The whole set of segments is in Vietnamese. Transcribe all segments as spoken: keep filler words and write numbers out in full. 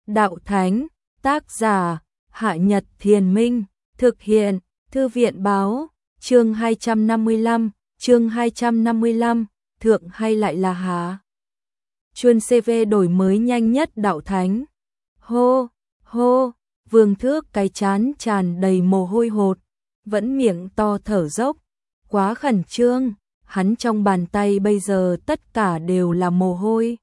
Đạo Thánh, tác giả, Hạ Nhật Thiền Minh, thực hiện, Thư viện báo, chương hai trăm năm mươi lăm, chương hai trăm năm mươi lăm, thượng hay lại là hạ. Chuân xê vê đổi mới nhanh nhất Đạo Thánh. Hô, hô, Vương Thước cái chán tràn đầy mồ hôi hột, vẫn miệng to thở dốc, quá khẩn trương, hắn trong bàn tay bây giờ tất cả đều là mồ hôi.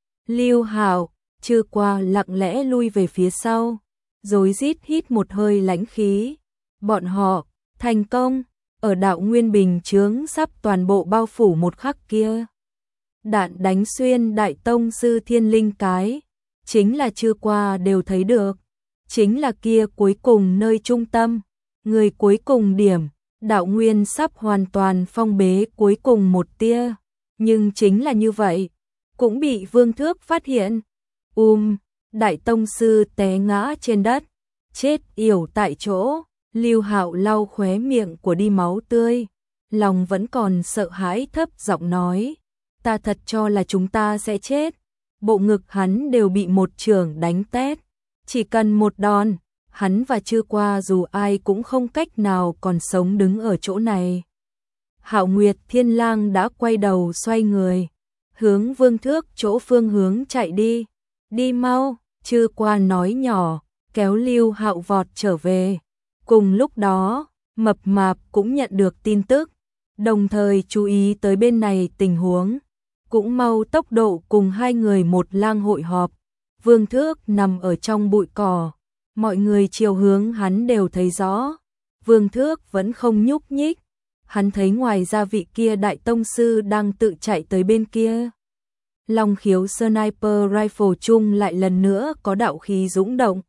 Lưu Hạo, Trư Qua lặng lẽ lui về phía sau, rối rít hít một hơi lãnh khí. Bọn họ thành công, ở đạo nguyên bình chướng sắp toàn bộ bao phủ một khắc kia. Đạn đánh xuyên Đại Tông Sư Thiên Linh cái, chính là Trư Qua đều thấy được, chính là kia cuối cùng nơi trung tâm, người cuối cùng điểm, đạo nguyên sắp hoàn toàn phong bế cuối cùng một tia, nhưng chính là như vậy, cũng bị Vương Thước phát hiện. Um, Đại Tông Sư té ngã trên đất, chết yểu tại chỗ. Lưu Hạo lau khóe miệng của đi máu tươi, lòng vẫn còn sợ hãi thấp giọng nói, ta thật cho là chúng ta sẽ chết. Bộ ngực hắn đều bị một chưởng đánh tét, chỉ cần một đòn, hắn và Trư Qua dù ai cũng không cách nào còn sống đứng ở chỗ này. Hạo Nguyệt Thiên Lang đã quay đầu xoay người, hướng Vương Thước chỗ phương hướng chạy đi. Đi mau, Trư Qua nói nhỏ, kéo Lưu Hạo vọt trở về. Cùng lúc đó, Mập Mạp cũng nhận được tin tức, đồng thời chú ý tới bên này tình huống, cũng mau tốc độ cùng hai người một lang hội họp. Vương Thước nằm ở trong bụi cỏ, mọi người chiều hướng hắn đều thấy rõ. Vương Thước vẫn không nhúc nhích, hắn thấy ngoài ra vị kia Đại Tông Sư đang tự chạy tới bên kia. Long khiếu sniper rifle chung lại lần nữa có đạo khí dũng động.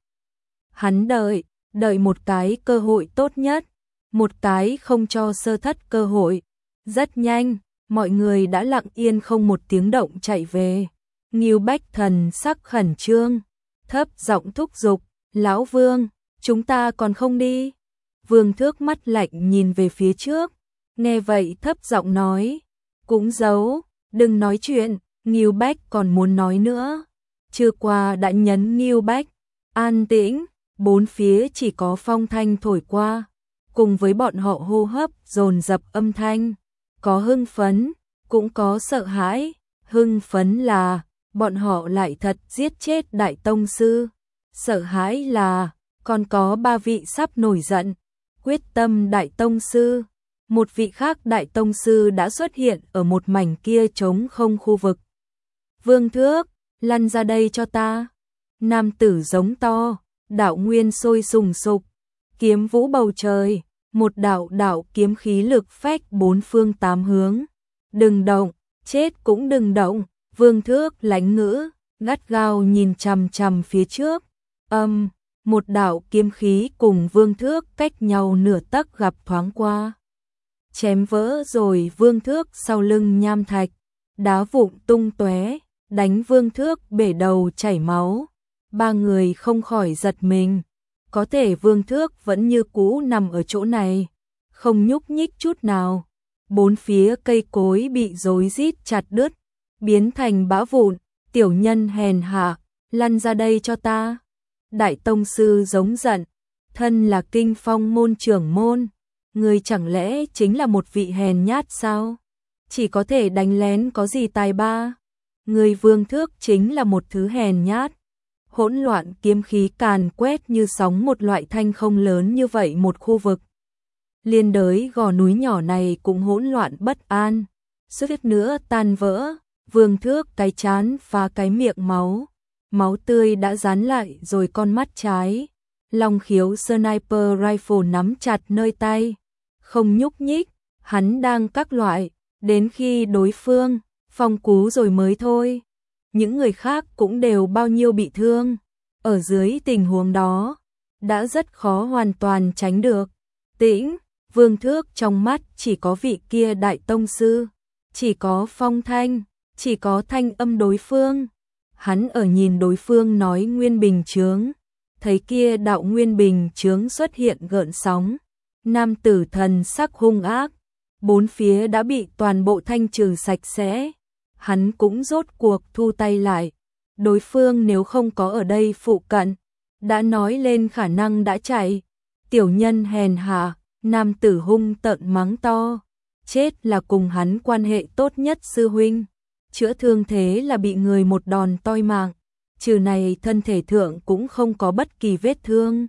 Hắn đợi, đợi một cái cơ hội tốt nhất, một cái không cho sơ thất cơ hội. Rất nhanh, mọi người đã lặng yên không một tiếng động chạy về. Ngưu Bách thần sắc khẩn trương, thấp giọng thúc giục, lão Vương, chúng ta còn không đi. Vương Thước mắt lạnh nhìn về phía trước, nghe vậy thấp giọng nói, cũng giấu, đừng nói chuyện. Ngưu Bách còn muốn nói nữa, Trư Qua đã nhấn Ngưu Bách, an tĩnh, bốn phía chỉ có phong thanh thổi qua, cùng với bọn họ hô hấp dồn dập âm thanh, có hưng phấn, cũng có sợ hãi. Hưng phấn là, bọn họ lại thật giết chết Đại Tông Sư, sợ hãi là, còn có ba vị sắp nổi giận, quyết tâm Đại Tông Sư. Một vị khác Đại Tông Sư đã xuất hiện ở một mảnh kia trống không khu vực. Vương Thước, lăn ra đây cho ta. Nam tử giống to, đạo nguyên sôi sùng sục, kiếm vũ bầu trời, một đạo đạo kiếm khí lực phách bốn phương tám hướng. Đừng động, chết cũng đừng động. Vương Thước lãnh ngữ, gắt gao nhìn chằm chằm phía trước. Âm, một đạo kiếm khí cùng Vương Thước cách nhau nửa tấc gặp thoáng qua, chém vỡ rồi Vương Thước sau lưng nham thạch, đá vụn tung tóe, đánh Vương Thước bể đầu chảy máu. Ba người không khỏi giật mình, có thể Vương Thước vẫn như cũ nằm ở chỗ này, không nhúc nhích chút nào. Bốn phía cây cối bị rối rít chặt đứt, biến thành bã vụn. Tiểu nhân hèn hạ, lăn ra đây cho ta. Đại Tông Sư giống giận, thân là Kinh Phong môn trưởng môn, người chẳng lẽ chính là một vị hèn nhát sao? Chỉ có thể đánh lén có gì tài ba? Người Vương Thước chính là một thứ hèn nhát. Hỗn loạn kiếm khí càn quét như sóng một loại thanh không lớn như vậy một khu vực. Liên đới gò núi nhỏ này cũng hỗn loạn bất an, suýt nữa tan vỡ. Vương Thước cái chán phá cái miệng máu, máu tươi đã dán lại rồi con mắt trái. Long khiếu sniper rifle nắm chặt nơi tay, không nhúc nhích, hắn đang các loại, đến khi đối phương phong cú rồi mới thôi. Những người khác cũng đều bao nhiêu bị thương, ở dưới tình huống đó, đã rất khó hoàn toàn tránh được. Tĩnh, Vương Thước trong mắt chỉ có vị kia Đại Tông Sư, chỉ có phong thanh, chỉ có thanh âm đối phương. Hắn ở nhìn đối phương nói nguyên bình chướng, thấy kia đạo nguyên bình chướng xuất hiện gợn sóng. Nam tử thần sắc hung ác, bốn phía đã bị toàn bộ thanh trừ sạch sẽ. Hắn cũng rốt cuộc thu tay lại, đối phương nếu không có ở đây phụ cận, đã nói lên khả năng đã chạy. Tiểu nhân hèn hạ, nam tử hung tợn mắng to, chết là cùng hắn quan hệ tốt nhất sư huynh, chữa thương thế là bị người một đòn toi mạng, trừ này thân thể thượng cũng không có bất kỳ vết thương.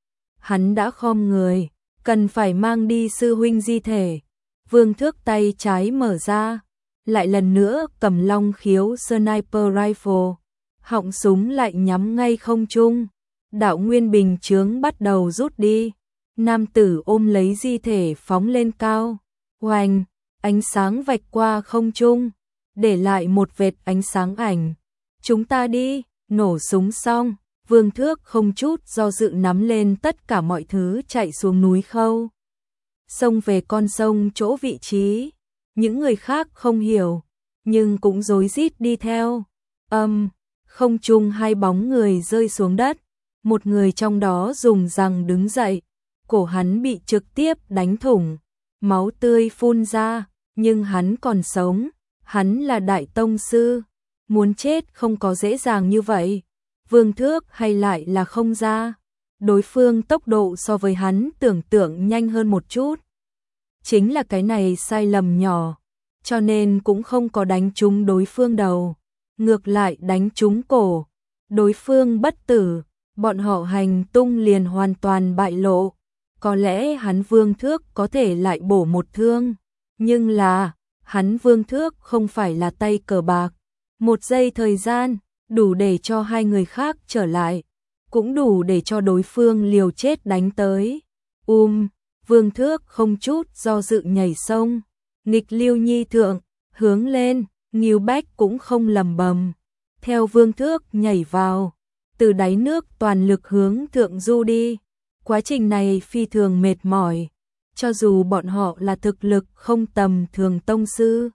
Hắn đã khom người, cần phải mang đi sư huynh di thể. Vương Thước tay trái mở ra, lại lần nữa cầm long khiếu sniper rifle, họng súng lại nhắm ngay không trung. Đạo nguyên bình chướng bắt đầu rút đi, nam tử ôm lấy di thể phóng lên cao, oanh, ánh sáng vạch qua không trung, để lại một vệt ánh sáng ảnh. Chúng ta đi, nổ súng xong, Vương Thước không chút do dự nắm lên tất cả mọi thứ chạy xuống núi khâu. Xông về con sông chỗ vị trí, những người khác không hiểu, nhưng cũng rối rít đi theo. Âm, không trung hai bóng người rơi xuống đất, một người trong đó dùng rằng đứng dậy, cổ hắn bị trực tiếp đánh thủng, máu tươi phun ra, nhưng hắn còn sống, hắn là đại tông sư, muốn chết không có dễ dàng như vậy. Vương Thước hay lại là không ra, đối phương tốc độ so với hắn tưởng tượng nhanh hơn một chút. Chính là cái này sai lầm nhỏ, cho nên cũng không có đánh trúng đối phương đầu, ngược lại đánh trúng cổ. Đối phương bất tử, bọn họ hành tung liền hoàn toàn bại lộ. Có lẽ hắn Vương Thước có thể lại bổ một thương, nhưng là, hắn Vương Thước không phải là tay cờ bạc. Một giây thời gian, đủ để cho hai người khác trở lại, cũng đủ để cho đối phương liều chết đánh tới. Um, Vương Thước không chút do dự nhảy sông, nghịch lưu nhi thượng, hướng lên, Ngưu Bách cũng không lầm bầm. Theo Vương Thước nhảy vào, từ đáy nước toàn lực hướng thượng du đi. Quá trình này phi thường mệt mỏi, cho dù bọn họ là thực lực không tầm thường tông sư.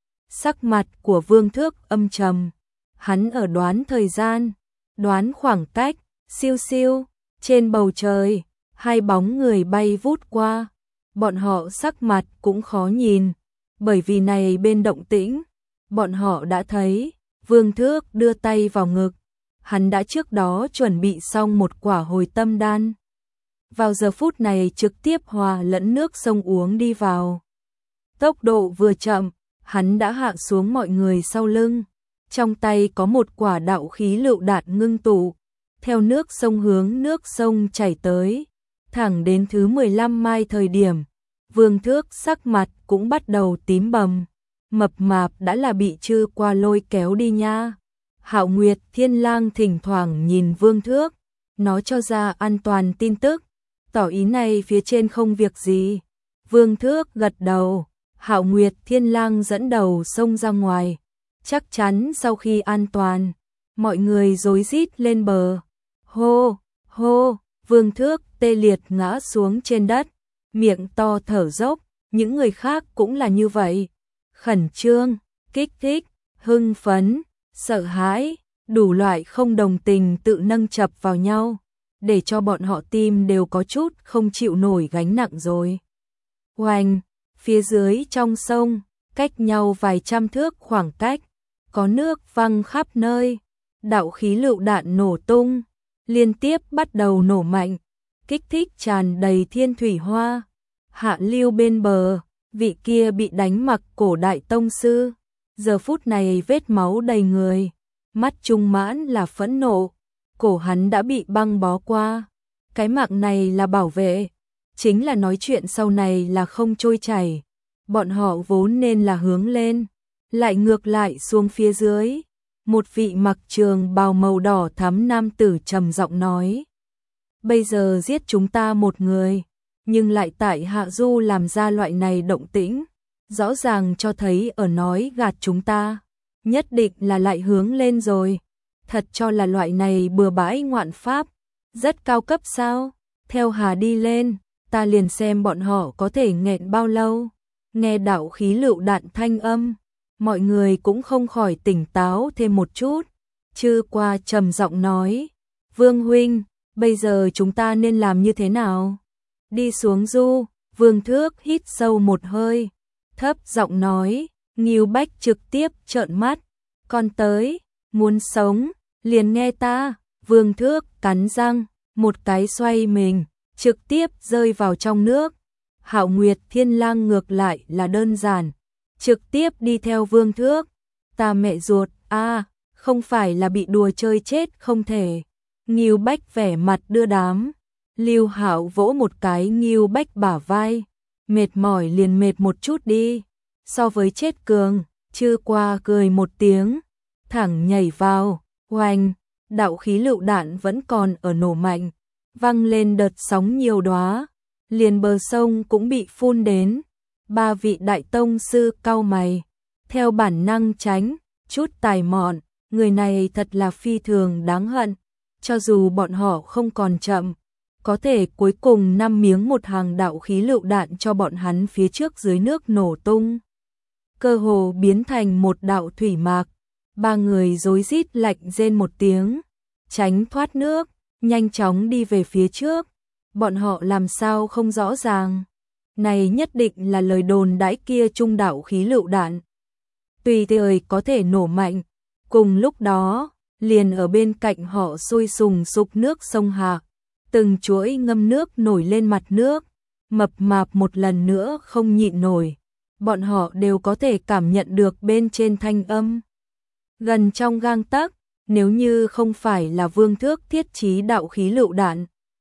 Sắc mặt của Vương Thước âm trầm, hắn ở đoán thời gian, đoán khoảng cách, siêu siêu, trên bầu trời, hai bóng người bay vút qua, bọn họ sắc mặt cũng khó nhìn, bởi vì này bên động tĩnh, bọn họ đã thấy, Vương Thước đưa tay vào ngực, hắn đã trước đó chuẩn bị xong một quả hồi tâm đan. Vào giờ phút này trực tiếp hòa lẫn nước sông uống đi vào. Tốc độ vừa chậm, hắn đã hạ xuống mọi người sau lưng. Trong tay có một quả đạo khí lựu đạn ngưng tụ, theo nước sông hướng nước sông chảy tới, thẳng đến thứ mười lăm mai thời điểm, Vương Thước sắc mặt cũng bắt đầu tím bầm, mập mạp đã là bị Chư Qua lôi kéo đi nha. Hạo Nguyệt Thiên Lang thỉnh thoảng nhìn Vương Thước, nó cho ra an toàn tin tức, tỏ ý này phía trên không việc gì. Vương Thước gật đầu, Hạo Nguyệt Thiên Lang dẫn đầu xông ra ngoài. Chắc chắn sau khi an toàn, mọi người rối rít lên bờ. Hô, hô, Vương Thước tê liệt ngã xuống trên đất, miệng to thở dốc, những người khác cũng là như vậy. Khẩn trương, kích thích, hưng phấn, sợ hãi, đủ loại không đồng tình tự nâng chập vào nhau, để cho bọn họ tim đều có chút không chịu nổi gánh nặng rồi. Oanh, phía dưới trong sông, cách nhau vài trăm thước khoảng cách, có nước văng khắp nơi, đạo khí lựu đạn nổ tung, liên tiếp bắt đầu nổ mạnh, kích thích tràn đầy thiên thủy hoa. Hạ lưu bên bờ, vị kia bị đánh mặc cổ đại tông sư, giờ phút này vết máu đầy người, mắt trung mãn là phẫn nộ, cổ hắn đã bị băng bó qua, cái mạng này là bảo vệ, chính là nói chuyện sau này là không trôi chảy, bọn họ vốn nên là hướng lên, lại ngược lại xuống phía dưới. Một vị mặc trường bào màu đỏ thắm nam tử trầm giọng nói, bây giờ giết chúng ta một người, nhưng lại tại Hạ Du làm ra loại này động tĩnh, rõ ràng cho thấy ở nói gạt chúng ta, nhất định là lại hướng lên rồi, thật cho là loại này bừa bãi ngoạn pháp, rất cao cấp sao, theo Hà đi lên, ta liền xem bọn họ có thể nghẹn bao lâu. Nghe đạo khí lựu đạn thanh âm, mọi người cũng không khỏi tỉnh táo thêm một chút. Chư Qua trầm giọng nói, Vương huynh, bây giờ chúng ta nên làm như thế nào? Đi xuống du. Vương Thước hít sâu một hơi, thấp giọng nói, Ngưu Bách trực tiếp trợn mắt, con tới, muốn sống, liền nghe ta, Vương Thước cắn răng, một cái xoay mình, trực tiếp rơi vào trong nước. Hạo Nguyệt Thiên Lang ngược lại là đơn giản, trực tiếp đi theo Vương Thước. Ta mẹ ruột, a, không phải là bị đùa chơi chết không thể. Ngưu Bách vẻ mặt đưa đám. Lưu Hạo vỗ một cái Ngưu Bách bả vai, mệt mỏi liền mệt một chút đi, so với chết cường. Chư qua cười một tiếng, thẳng nhảy vào, oanh, đạo khí lựu đạn vẫn còn ở nổ mạnh, văng lên đợt sóng nhiều đóa, liền bờ sông cũng bị phun đến. Ba vị đại tông sư cau mày, theo bản năng tránh, chút tài mọn, người này thật là phi thường đáng hận. Cho dù bọn họ không còn chậm, có thể cuối cùng năm miếng một hàng đạo khí lựu đạn cho bọn hắn phía trước dưới nước nổ tung, cơ hồ biến thành một đạo thủy mạc. Ba người rối rít lạnh rên một tiếng, tránh thoát nước, nhanh chóng đi về phía trước. Bọn họ làm sao không rõ ràng, này nhất định là lời đồn đãi kia trung đạo khí lựu đạn, tùy thời có thể nổ mạnh. Cùng lúc đó, liền ở bên cạnh họ sôi sùng sục nước sông Hạc, từng chuỗi ngâm nước nổi lên mặt nước, mập mạp một lần nữa không nhịn nổi. Bọn họ đều có thể cảm nhận được bên trên thanh âm gần trong gang tấc, nếu như không phải là Vương Thước thiết trí đạo khí lựu đạn,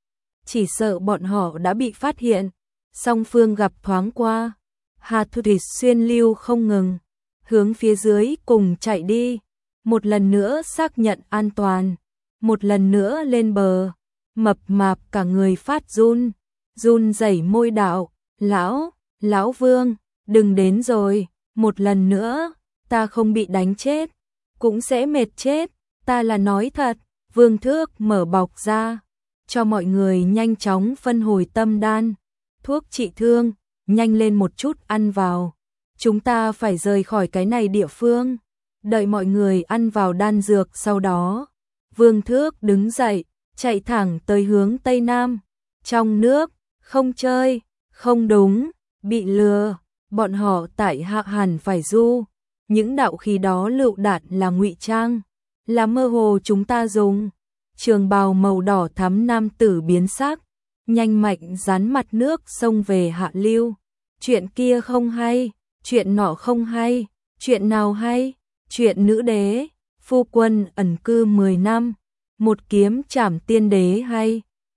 chỉ sợ bọn họ đã bị phát hiện. Song phương gặp thoáng qua, Hà Thu Thủy xuyên lưu không ngừng, hướng phía dưới cùng chạy đi, một lần nữa xác nhận an toàn, một lần nữa lên bờ. Mập mạp cả người phát run, run rẩy môi đạo, lão, lão Vương, đừng đến rồi, một lần nữa, ta không bị đánh chết, cũng sẽ mệt chết, ta là nói thật. Vương Thước mở bọc ra, cho mọi người nhanh chóng phân hồi tâm đan, thuốc trị thương, nhanh lên một chút ăn vào. Chúng ta phải rời khỏi cái này địa phương. Đợi mọi người ăn vào đan dược sau đó, Vương Thước đứng dậy, chạy thẳng tới hướng Tây Nam. Trong nước, không chơi, không đúng, bị lừa, bọn họ tại hạ hẳn phải du. Những đạo khí đó lựu đạn là ngụy trang, là mơ hồ chúng ta dùng. Trường bào màu đỏ thắm nam tử biến sắc, nhanh mạnh dán mặt nước xông về hạ lưu. Chuyện kia không hay, chuyện nọ không hay, chuyện nào hay? Chuyện nữ đế, phu quân ẩn cư mười năm, một kiếm trảm tiên đế hay?